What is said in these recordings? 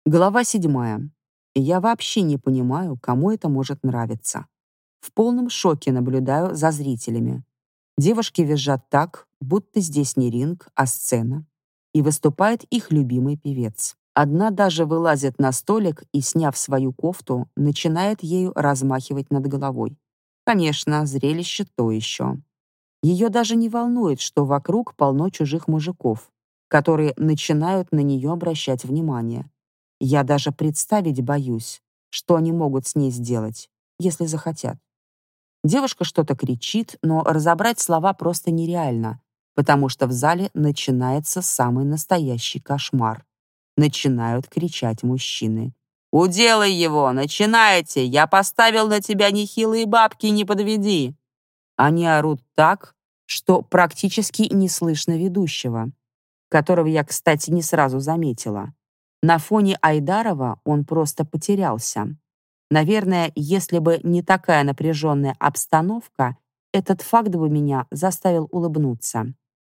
Глава 7. Я вообще не понимаю, кому это может нравиться. В полном шоке наблюдаю за зрителями. Девушки визжат так, будто здесь не ринг, а сцена. И выступает их любимый певец. Одна даже вылазит на столик и, сняв свою кофту, начинает ею размахивать над головой. Конечно, зрелище то еще. Ее даже не волнует, что вокруг полно чужих мужиков, которые начинают на нее обращать внимание. Я даже представить боюсь, что они могут с ней сделать, если захотят. Девушка что-то кричит, но разобрать слова просто нереально, потому что в зале начинается самый настоящий кошмар. Начинают кричать мужчины. «Уделай его! Начинайте! Я поставил на тебя нехилые бабки, не подведи!» Они орут так, что практически не слышно ведущего, которого я, кстати, не сразу заметила. На фоне Айдарова он просто потерялся. Наверное, если бы не такая напряженная обстановка, этот факт бы меня заставил улыбнуться.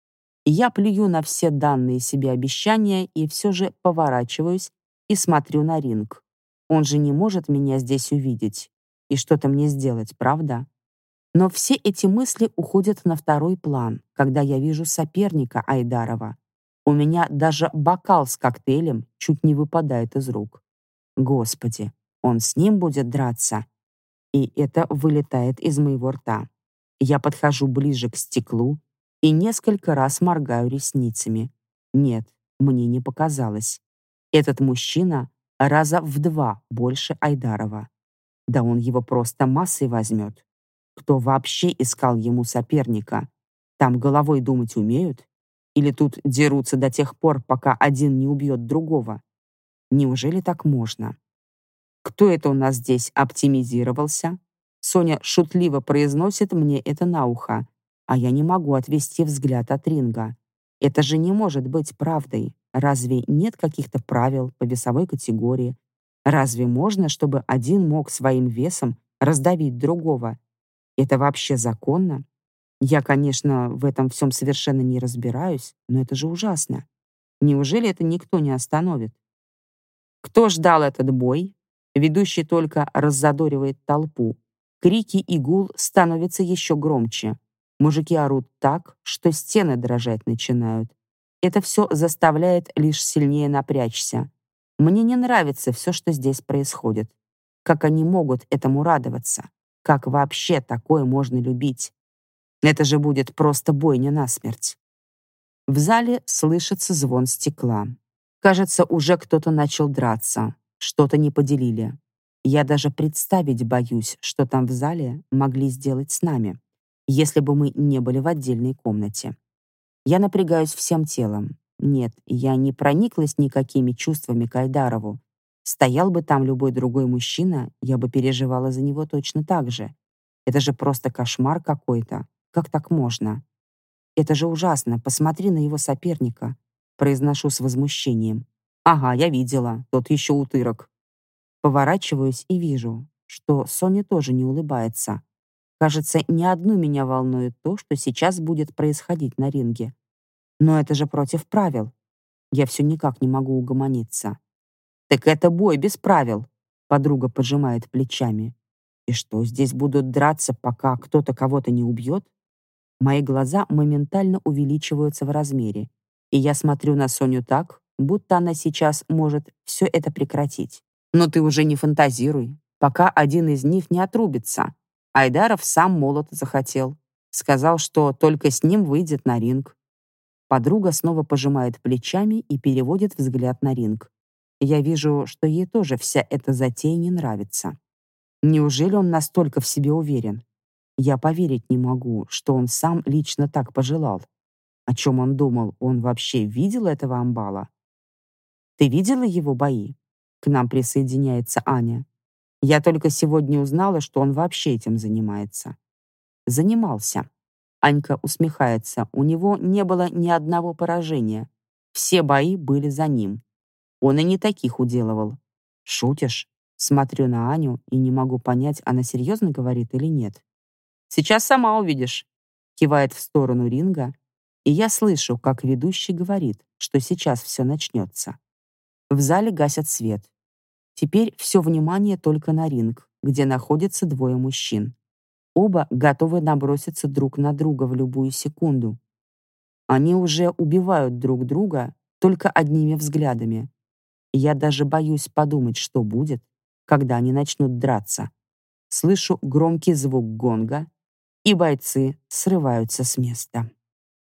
Я плюю на все данные себе обещания и все же поворачиваюсь и смотрю на ринг. Он же не может меня здесь увидеть и что-то мне сделать, правда? Но все эти мысли уходят на второй план, когда я вижу соперника Айдарова. У меня даже бокал с коктейлем чуть не выпадает из рук. Господи, он с ним будет драться? И это вылетает из моего рта. Я подхожу ближе к стеклу и несколько раз моргаю ресницами. Нет, мне не показалось. Этот мужчина раза в 2 больше Айдарова. Да он его просто массой возьмет. Кто вообще искал ему соперника? Там головой думать умеют? Или тут дерутся до тех пор, пока один не убьет другого? Неужели так можно? Кто это у нас здесь оптимизировался? Соня шутливо произносит мне это на ухо, а я не могу отвести взгляд от ринга. Это же не может быть правдой. Разве нет каких-то правил по весовой категории? Разве можно, чтобы один мог своим весом раздавить другого? Это вообще законно? Я, конечно, в этом всем совершенно не разбираюсь, но это же ужасно. Неужели это никто не остановит? Кто ждал этот бой? Ведущий только раззадоривает толпу. Крики и гул становятся еще громче. Мужики орут так, что стены дрожать начинают. Это все заставляет лишь сильнее напрячься. Мне не нравится все, что здесь происходит. Как они могут этому радоваться? Как вообще такое можно любить? Это же будет просто бойня насмерть. В зале слышится звон стекла. Кажется, уже кто-то начал драться. Что-то не поделили. Я даже представить боюсь, что там в зале могли сделать с нами, если бы мы не были в отдельной комнате. Я напрягаюсь всем телом. Нет, я не прониклась никакими чувствами к Айдарову. Стоял бы там любой другой мужчина, я бы переживала за него точно так же. Это же просто кошмар какой-то. Как так можно? Это же ужасно. Посмотри на его соперника. Произношу с возмущением. Ага, я видела. Тот еще утырок. Поворачиваюсь и вижу, что Соня тоже не улыбается. Кажется, не одну меня волнует то, что сейчас будет происходить на ринге. Но это же против правил. Я все никак не могу угомониться. Так это бой без правил. Подруга поджимает плечами. И что, здесь будут драться, пока кто-то кого-то не убьет? Мои глаза моментально увеличиваются в размере, и я смотрю на Соню так, будто она сейчас может все это прекратить. Но ты уже не фантазируй, пока один из них не отрубится. Айдаров сам молот захотел. Сказал, что только с ним выйдет на ринг. Подруга снова пожимает плечами и переводит взгляд на ринг. Я вижу, что ей тоже вся эта затея не нравится. Неужели он настолько в себе уверен? Я поверить не могу, что он сам лично так пожелал. О чем он думал? Он вообще видел этого амбала? Ты видела его бои? К нам присоединяется Аня. Я только сегодня узнала, что он вообще этим занимается. Занимался. Анька усмехается. У него не было ни одного поражения. Все бои были за ним. Он и не таких уделывал. Шутишь? Смотрю на Аню и не могу понять, она серьезно говорит или нет. Сейчас сама увидишь. Кивает в сторону ринга, и я слышу, как ведущий говорит, что сейчас все начнется. В зале гасят свет. Теперь все внимание только на ринг, где находятся двое мужчин. Оба готовы наброситься друг на друга в любую секунду. Они уже убивают друг друга только одними взглядами. Я даже боюсь подумать, что будет, когда они начнут драться. Слышу громкий звук гонга, и бойцы срываются с места.